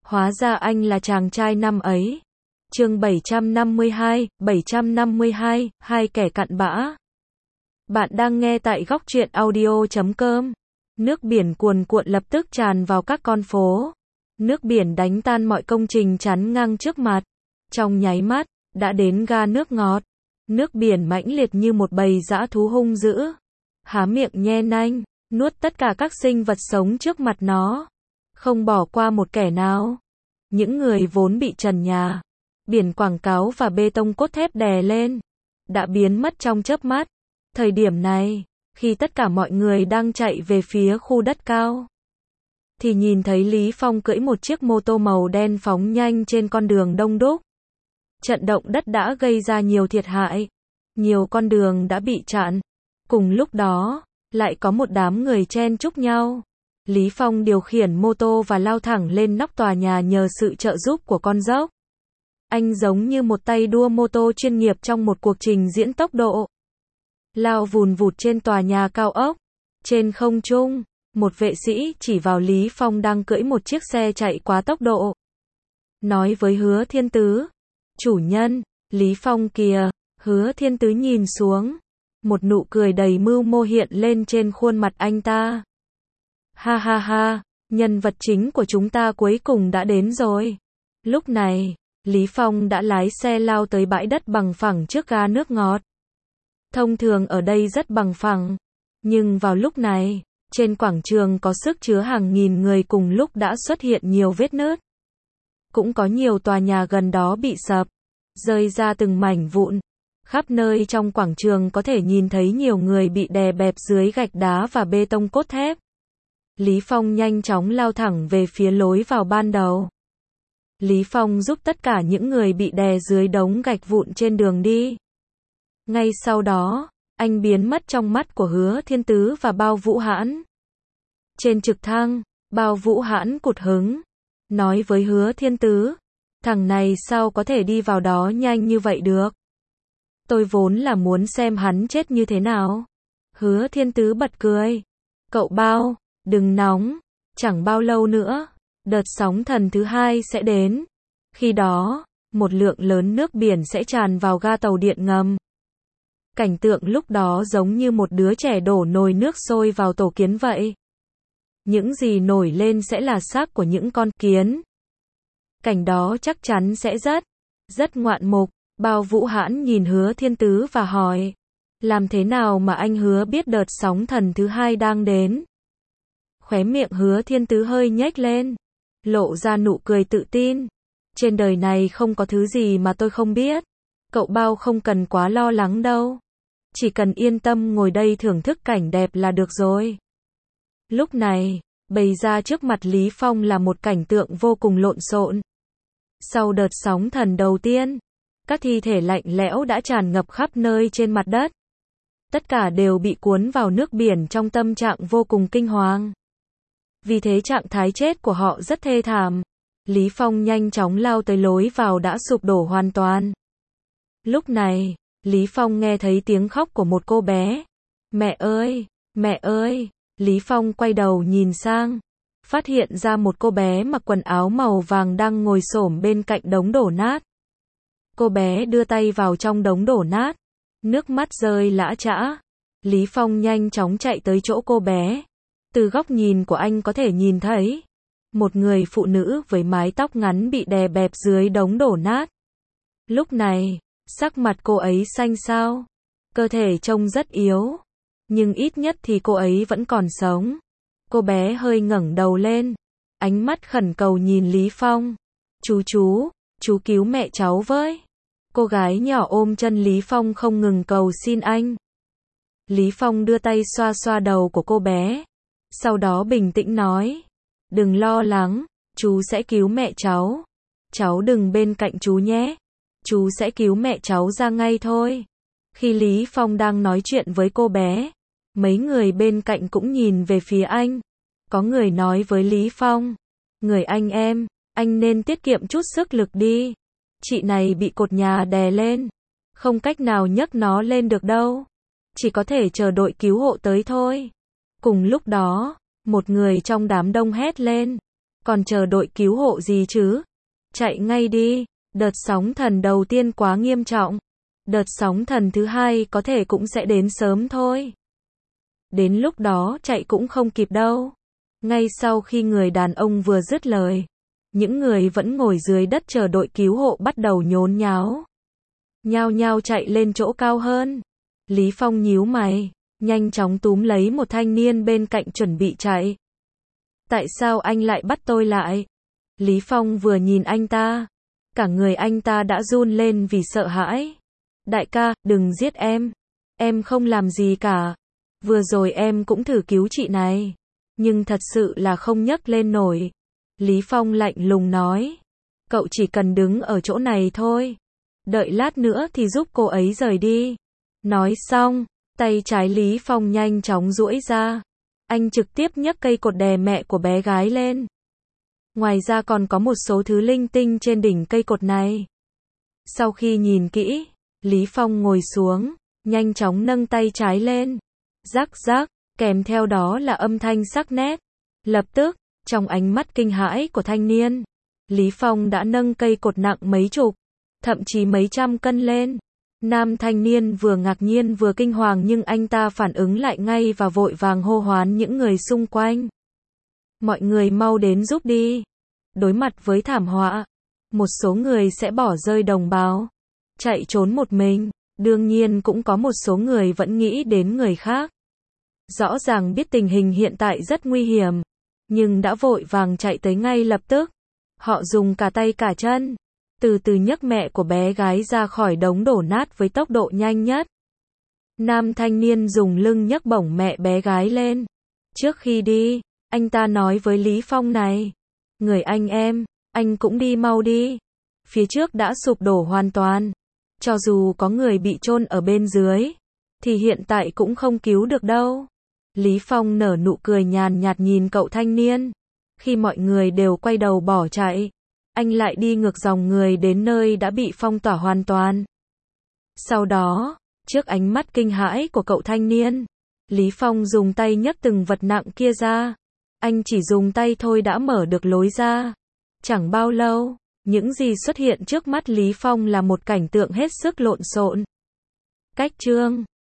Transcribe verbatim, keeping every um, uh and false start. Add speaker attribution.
Speaker 1: Hóa ra anh là chàng trai năm ấy. Chương bảy trăm năm mươi hai, bảy trăm năm mươi hai, hai kẻ cặn bã. Bạn đang nghe tại góc truyện audio chấm com. Nước biển cuồn cuộn lập tức tràn vào các con phố. Nước biển đánh tan mọi công trình chắn ngang trước mặt. Trong nháy mắt, đã đến ga nước ngọt. Nước biển mãnh liệt như một bầy dã thú hung dữ. Há miệng nhe nanh, nuốt tất cả các sinh vật sống trước mặt nó. Không bỏ qua một kẻ nào. Những người vốn bị trần nhà, biển quảng cáo và bê tông cốt thép đè lên, đã biến mất trong chớp mắt. Thời điểm này, khi tất cả mọi người đang chạy về phía khu đất cao, thì nhìn thấy Lý Phong cưỡi một chiếc mô tô màu đen phóng nhanh trên con đường đông đúc. Trận động đất đã gây ra nhiều thiệt hại, nhiều con đường đã bị chặn. Cùng lúc đó, lại có một đám người chen chúc nhau. Lý Phong điều khiển mô tô và lao thẳng lên nóc tòa nhà nhờ sự trợ giúp của con dốc. Anh giống như một tay đua mô tô chuyên nghiệp trong một cuộc trình diễn tốc độ. Lao vùn vụt trên tòa nhà cao ốc. Trên không trung, một vệ sĩ chỉ vào Lý Phong đang cưỡi một chiếc xe chạy quá tốc độ. Nói với Hứa Thiên Tứ, chủ nhân, Lý Phong kìa. Hứa Thiên Tứ nhìn xuống. Một nụ cười đầy mưu mô hiện lên trên khuôn mặt anh ta. Ha ha ha, nhân vật chính của chúng ta cuối cùng đã đến rồi. Lúc này, Lý Phong đã lái xe lao tới bãi đất bằng phẳng trước ga nước ngọt. Thông thường ở đây rất bằng phẳng, nhưng vào lúc này, trên quảng trường có sức chứa hàng nghìn người cùng lúc đã xuất hiện nhiều vết nứt. Cũng có nhiều tòa nhà gần đó bị sập, rơi ra từng mảnh vụn. Khắp nơi trong quảng trường có thể nhìn thấy nhiều người bị đè bẹp dưới gạch đá và bê tông cốt thép. Lý Phong nhanh chóng lao thẳng về phía lối vào ban đầu. Lý Phong giúp tất cả những người bị đè dưới đống gạch vụn trên đường đi. Ngay sau đó, anh biến mất trong mắt của Hứa Thiên Tứ và Bao Vũ Hãn. Trên trực thăng, Bao Vũ Hãn cụt hứng, nói với Hứa Thiên Tứ, thằng này sao có thể đi vào đó nhanh như vậy được? Tôi vốn là muốn xem hắn chết như thế nào. Hứa Thiên Tứ bật cười. Cậu Bao, đừng nóng, chẳng bao lâu nữa, đợt sóng thần thứ hai sẽ đến. Khi đó, một lượng lớn nước biển sẽ tràn vào ga tàu điện ngầm. Cảnh tượng lúc đó giống như một đứa trẻ đổ nồi nước sôi vào tổ kiến vậy. Những gì nổi lên sẽ là xác của những con kiến. Cảnh đó chắc chắn sẽ rất, rất ngoạn mục. Bao Vũ Hãn nhìn Hứa Thiên Tứ và hỏi, làm thế nào mà anh Hứa biết đợt sóng thần thứ hai đang đến? Khóe miệng Hứa Thiên Tứ hơi nhếch lên, lộ ra nụ cười tự tin. Trên đời này không có thứ gì mà tôi không biết. Cậu Bao không cần quá lo lắng đâu. Chỉ cần yên tâm ngồi đây thưởng thức cảnh đẹp là được rồi. Lúc này, bày ra trước mặt Lý Phong là một cảnh tượng vô cùng lộn xộn. Sau đợt sóng thần đầu tiên, các thi thể lạnh lẽo đã tràn ngập khắp nơi trên mặt đất. Tất cả đều bị cuốn vào nước biển trong tâm trạng vô cùng kinh hoàng. Vì thế trạng thái chết của họ rất thê thảm. Lý Phong nhanh chóng lao tới lối vào đã sụp đổ hoàn toàn. Lúc này, Lý Phong nghe thấy tiếng khóc của một cô bé. Mẹ ơi, mẹ ơi, Lý Phong quay đầu nhìn sang. Phát hiện ra một cô bé mặc quần áo màu vàng đang ngồi xổm bên cạnh đống đổ nát. Cô bé đưa tay vào trong đống đổ nát. Nước mắt rơi lã chã. Lý Phong nhanh chóng chạy tới chỗ cô bé. Từ góc nhìn của anh có thể nhìn thấy một người phụ nữ với mái tóc ngắn bị đè bẹp dưới đống đổ nát. Lúc này, sắc mặt cô ấy xanh xao. Cơ thể trông rất yếu. Nhưng ít nhất thì cô ấy vẫn còn sống. Cô bé hơi ngẩng đầu lên. Ánh mắt khẩn cầu nhìn Lý Phong. Chú chú, chú cứu mẹ cháu với. Cô gái nhỏ ôm chân Lý Phong không ngừng cầu xin anh. Lý Phong đưa tay xoa xoa đầu của cô bé. Sau đó bình tĩnh nói. Đừng lo lắng, chú sẽ cứu mẹ cháu. Cháu đừng bên cạnh chú nhé. Chú sẽ cứu mẹ cháu ra ngay thôi. Khi Lý Phong đang nói chuyện với cô bé, mấy người bên cạnh cũng nhìn về phía anh. Có người nói với Lý Phong. Người anh em, anh nên tiết kiệm chút sức lực đi. Chị này bị cột nhà đè lên. Không cách nào nhấc nó lên được đâu. Chỉ có thể chờ đội cứu hộ tới thôi. Cùng lúc đó, một người trong đám đông hét lên. còn chờ đội cứu hộ gì chứ? Chạy ngay đi, đợt sóng thần đầu tiên quá nghiêm trọng. Đợt sóng thần thứ hai có thể cũng sẽ đến sớm thôi. Đến lúc đó chạy cũng không kịp đâu. Ngay sau khi người đàn ông vừa dứt lời, những người vẫn ngồi dưới đất chờ đội cứu hộ bắt đầu nhốn nháo. Nhao nhao chạy lên chỗ cao hơn. Lý Phong nhíu mày, nhanh chóng túm lấy một thanh niên bên cạnh chuẩn bị chạy. Tại sao anh lại bắt tôi lại? Lý Phong vừa nhìn anh ta, cả người anh ta đã run lên vì sợ hãi. Đại ca, đừng giết em. Em không làm gì cả. Vừa rồi em cũng thử cứu chị này, nhưng thật sự là không nhấc lên nổi. Lý Phong lạnh lùng nói. Cậu chỉ cần đứng ở chỗ này thôi. Đợi lát nữa thì giúp cô ấy rời đi. Nói xong, tay trái Lý Phong nhanh chóng duỗi ra. Anh trực tiếp nhấc cây cột đè mẹ của bé gái lên. Ngoài ra còn có một số thứ linh tinh trên đỉnh cây cột này. Sau khi nhìn kỹ, Lý Phong ngồi xuống, nhanh chóng nâng tay trái lên. Rắc rắc, kèm theo đó là âm thanh sắc nét. Lập tức, trong ánh mắt kinh hãi của thanh niên, Lý Phong đã nâng cây cột nặng mấy chục, thậm chí mấy trăm cân lên. Nam thanh niên vừa ngạc nhiên vừa kinh hoàng nhưng anh ta phản ứng lại ngay và vội vàng hô hoán những người xung quanh. Mọi người mau đến giúp đi. Đối mặt với thảm họa, một số người sẽ bỏ rơi đồng bào, chạy trốn một mình. Đương nhiên cũng có một số người vẫn nghĩ đến người khác. Rõ ràng biết tình hình hiện tại rất nguy hiểm, nhưng đã vội vàng chạy tới ngay lập tức. Họ dùng cả tay cả chân, từ từ nhấc mẹ của bé gái ra khỏi đống đổ nát với tốc độ nhanh nhất. Nam thanh niên dùng lưng nhấc bổng mẹ bé gái lên. Trước khi đi, anh ta nói với Lý Phong này. Người anh em, anh cũng đi mau đi. Phía trước đã sụp đổ hoàn toàn. Cho dù có người bị chôn ở bên dưới, thì hiện tại cũng không cứu được đâu. Lý Phong nở nụ cười nhàn nhạt nhìn cậu thanh niên. Khi mọi người đều quay đầu bỏ chạy, anh lại đi ngược dòng người đến nơi đã bị phong tỏa hoàn toàn. Sau đó, trước ánh mắt kinh hãi của cậu thanh niên, Lý Phong dùng tay nhấc từng vật nặng kia ra. Anh chỉ dùng tay thôi đã mở được lối ra. Chẳng bao lâu, những gì xuất hiện trước mắt Lý Phong là một cảnh tượng hết sức lộn xộn. Cách chương